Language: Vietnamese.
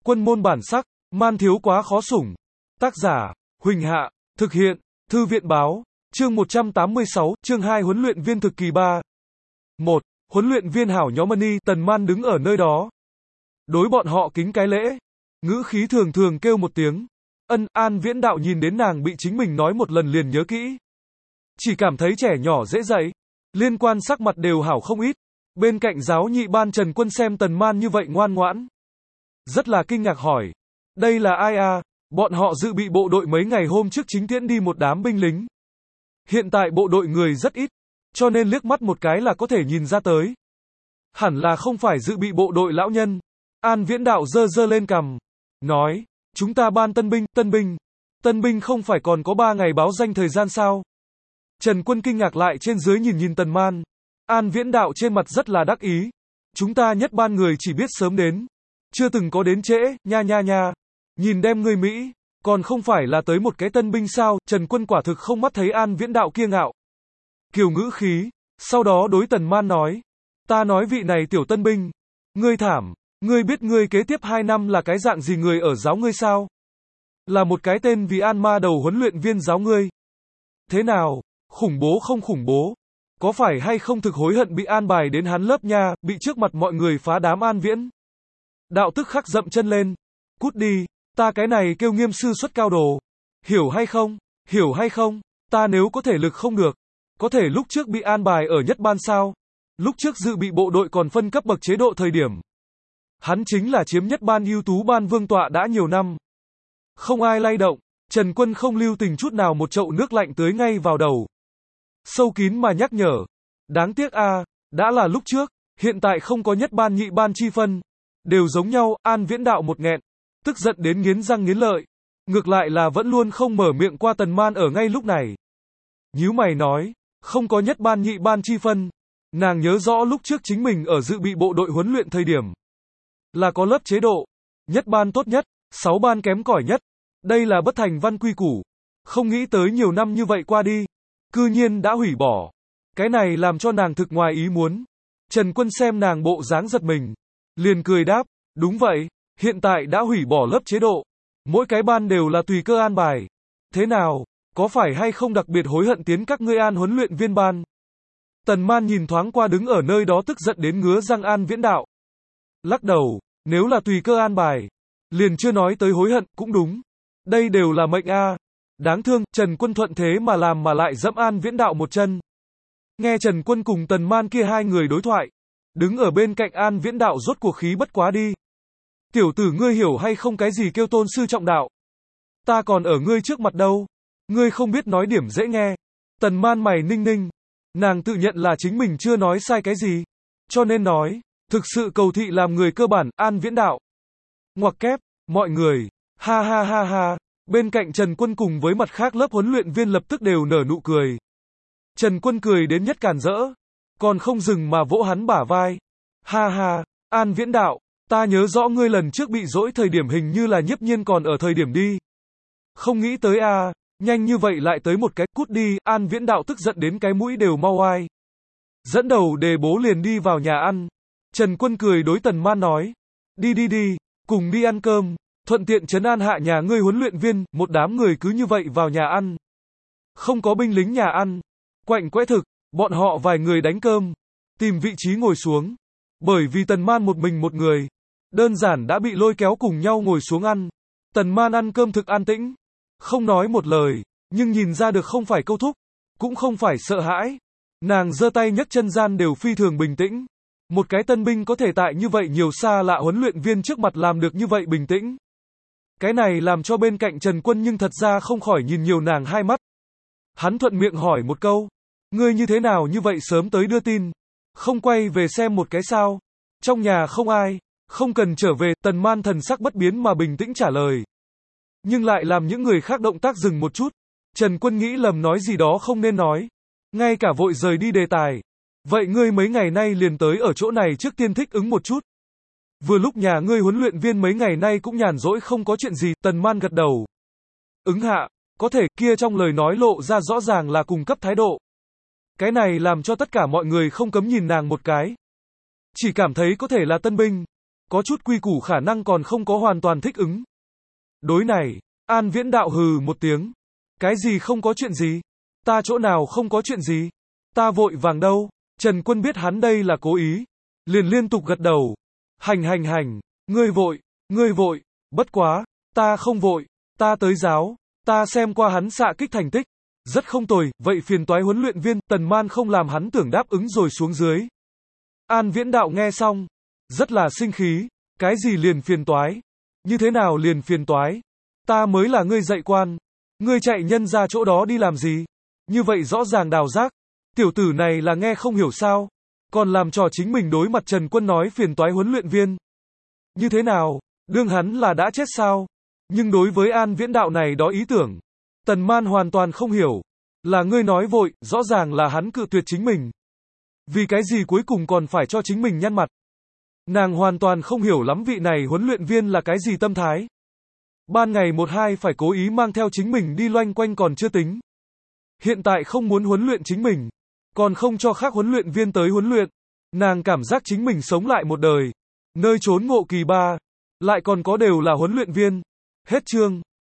Quân môn bản sắc, man thiếu quá khó sủng. Tác giả, Huỳnh Hạ, thực hiện, Thư viện báo, chương 186, chương 2 huấn luyện viên thực kỳ 3. 1. Huấn luyện viên hảo nhóm Money, Tần Man đứng ở nơi đó. Đối bọn họ kính cái lễ. Ngữ khí thường thường kêu một tiếng. An Viễn Đạo nhìn đến nàng bị chính mình nói một lần liền nhớ kỹ. Chỉ cảm thấy trẻ nhỏ dễ dạy. Liên quan sắc mặt đều hảo không ít. Bên cạnh giáo nhị ban Trần Quân xem Tần Man như vậy ngoan ngoãn. Rất là kinh ngạc hỏi. Đây là ai à? Bọn họ dự bị bộ đội mấy ngày hôm trước chính tiễn đi một đám binh lính. Hiện tại bộ đội người rất ít, cho nên liếc mắt một cái là có thể nhìn ra tới. Hẳn là không phải dự bị bộ đội lão nhân. An Viễn Đạo giơ giơ lên cằm, nói, chúng ta ban tân binh không phải còn có 3 ngày báo danh thời gian sao? Trần Quân kinh ngạc lại trên dưới nhìn Tần Man. An Viễn Đạo trên mặt rất là đắc ý. Chúng ta nhất ban người chỉ biết sớm đến, chưa từng có đến trễ, nha. Nhìn đem người Mỹ, còn không phải là tới một cái tân binh sao? Trần Quân quả thực không mắt thấy An Viễn Đạo kiêu ngạo kiều ngữ khí, sau đó đối Tần Man nói, ta nói vị này tiểu tân binh, ngươi thảm, ngươi biết ngươi kế tiếp 2 năm là cái dạng gì người ở giáo ngươi sao? Là một cái tên vì An Ma đầu huấn luyện viên giáo ngươi. Thế nào, khủng bố không khủng bố? Có phải hay không thực hối hận bị an bài đến hắn lớp nha, bị trước mặt mọi người phá đám An Viễn Đạo tức khắc dậm chân lên. Cút đi, ta cái này kêu nghiêm sư xuất cao đồ. Hiểu hay không? Ta nếu có thể lực không được, có thể lúc trước bị an bài ở nhất ban sao? Lúc trước dự bị bộ đội còn phân cấp bậc chế độ thời điểm. Hắn chính là chiếm nhất ban ưu tú ban vương tọa đã nhiều năm. Không ai lay động, Trần Quân không lưu tình chút nào một chậu nước lạnh tưới ngay vào đầu. Sâu kín mà nhắc nhở. Đáng tiếc a, đã là lúc trước, hiện tại không có nhất ban nhị ban chi phân. Đều giống nhau, An Viễn Đạo một nghẹn, tức giận đến nghiến răng nghiến lợi. Ngược lại là vẫn luôn không mở miệng qua Tần Man ở ngay lúc này. Nhíu mày nói, không có nhất ban nhị ban chi phân. Nàng nhớ rõ lúc trước chính mình ở dự bị bộ đội huấn luyện thời điểm. Là có lớp chế độ, nhất ban tốt nhất, 6 ban kém cỏi nhất. Đây là bất thành văn quy củ. Không nghĩ tới nhiều năm như vậy qua đi, cư nhiên đã hủy bỏ. Cái này làm cho nàng thực ngoài ý muốn. Trần Quân xem nàng bộ dáng giật mình, liền cười đáp, đúng vậy, hiện tại đã hủy bỏ lớp chế độ. Mỗi cái ban đều là tùy cơ an bài. Thế nào, có phải hay không đặc biệt hối hận tiến các ngươi An huấn luyện viên ban? Tần Man nhìn thoáng qua đứng ở nơi đó tức giận đến ngứa răng An Viễn Đạo. Lắc đầu, nếu là tùy cơ an bài, liền chưa nói tới hối hận, cũng đúng. Đây đều là mệnh a. Đáng thương, Trần Quân thuận thế mà làm mà lại dẫm An Viễn Đạo một chân. Nghe Trần Quân cùng Tần Man kia hai người đối thoại, đứng ở bên cạnh An Viễn Đạo rốt cuộc khí bất quá đi. Tiểu tử ngươi hiểu hay không cái gì kêu tôn sư trọng đạo? Ta còn ở ngươi trước mặt đâu. Ngươi không biết nói điểm dễ nghe. Tần Man mày ninh. Nàng tự nhận là chính mình chưa nói sai cái gì. Cho nên nói, thực sự cầu thị làm người cơ bản, An Viễn Đạo. Ngoặc kép, mọi người, ha. Bên cạnh Trần Quân cùng với mặt khác lớp huấn luyện viên lập tức đều nở nụ cười. Trần Quân cười đến nhất càn rỡ, còn không dừng mà vỗ hắn bả vai. Ha, An Viễn Đạo, ta nhớ rõ ngươi lần trước bị dỗi thời điểm hình như là Nhiếp Nhiên còn ở thời điểm đi. Không nghĩ tới a, nhanh như vậy lại tới một cái, cút đi, An Viễn Đạo tức giận đến cái mũi đều mau oai. Dẫn đầu đề bố liền đi vào nhà ăn. Trần Quân cười đối Tần Man nói, đi, cùng đi ăn cơm, thuận tiện trấn an hạ nhà ngươi huấn luyện viên. Một đám người cứ như vậy vào nhà ăn. Không có binh lính nhà ăn, quạnh quẽ thực, bọn họ vài người đánh cơm, tìm vị trí ngồi xuống. Bởi vì Tần Man một mình một người, đơn giản đã bị lôi kéo cùng nhau ngồi xuống ăn. Tần Man ăn cơm thực an tĩnh, không nói một lời, nhưng nhìn ra được không phải câu thúc, cũng không phải sợ hãi. Nàng giơ tay nhấc chân gian đều phi thường bình tĩnh. Một cái tân binh có thể tại như vậy nhiều xa lạ huấn luyện viên trước mặt làm được như vậy bình tĩnh. Cái này làm cho bên cạnh Trần Quân nhưng thật ra không khỏi nhìn nhiều nàng hai mắt. Hắn thuận miệng hỏi một câu, ngươi như thế nào như vậy sớm tới đưa tin, không quay về xem một cái sao? Trong nhà không ai, không cần trở về. Tần Man thần sắc bất biến mà bình tĩnh trả lời. Nhưng lại làm những người khác động tác dừng một chút. Trần Quân nghĩ lầm nói gì đó không nên nói, ngay cả vội rời đi đề tài. Vậy ngươi mấy ngày nay liền tới ở chỗ này trước tiên thích ứng một chút. Vừa lúc nhà ngươi huấn luyện viên mấy ngày nay cũng nhàn rỗi không có chuyện gì. Tần Man gật đầu. Ứng hạ, có thể, kia trong lời nói lộ ra rõ ràng là cung cấp thái độ. Cái này làm cho tất cả mọi người không cấm nhìn nàng một cái. Chỉ cảm thấy có thể là tân binh, có chút quy củ khả năng còn không có hoàn toàn thích ứng. Đối này, An Viễn Đạo hừ một tiếng. Cái gì không có chuyện gì? Ta chỗ nào không có chuyện gì? Ta vội vàng đâu? Trần Quân biết hắn đây là cố ý, liền liên tục gật đầu. Hành, ngươi vội, bất quá, ta không vội, ta tới giáo, ta xem qua hắn xạ kích thành tích, rất không tồi, vậy phiền toái huấn luyện viên, Tần Man không làm hắn tưởng đáp ứng rồi xuống dưới. An Viễn Đạo nghe xong, rất là sinh khí, cái gì liền phiền toái? Như thế nào liền phiền toái? Ta mới là ngươi dạy quan, ngươi chạy nhân ra chỗ đó đi làm gì? Như vậy rõ ràng đào giác, tiểu tử này là nghe không hiểu sao, còn làm trò chính mình đối mặt Trần Quân nói phiền toái huấn luyện viên. Như thế nào, đương hắn là đã chết sao? Nhưng đối với An Viễn Đạo này đó ý tưởng, Tần Man hoàn toàn không hiểu, là ngươi nói vội, rõ ràng là hắn cự tuyệt chính mình. Vì cái gì cuối cùng còn phải cho chính mình nhăn mặt? Nàng hoàn toàn không hiểu lắm vị này huấn luyện viên là cái gì tâm thái. Ban ngày 1-2 phải cố ý mang theo chính mình đi loanh quanh còn chưa tính. Hiện tại không muốn huấn luyện chính mình, còn không cho khác huấn luyện viên tới huấn luyện. Nàng cảm giác chính mình sống lại một đời, nơi trốn ngộ kỳ ba, lại còn có đều là huấn luyện viên. Hết chương.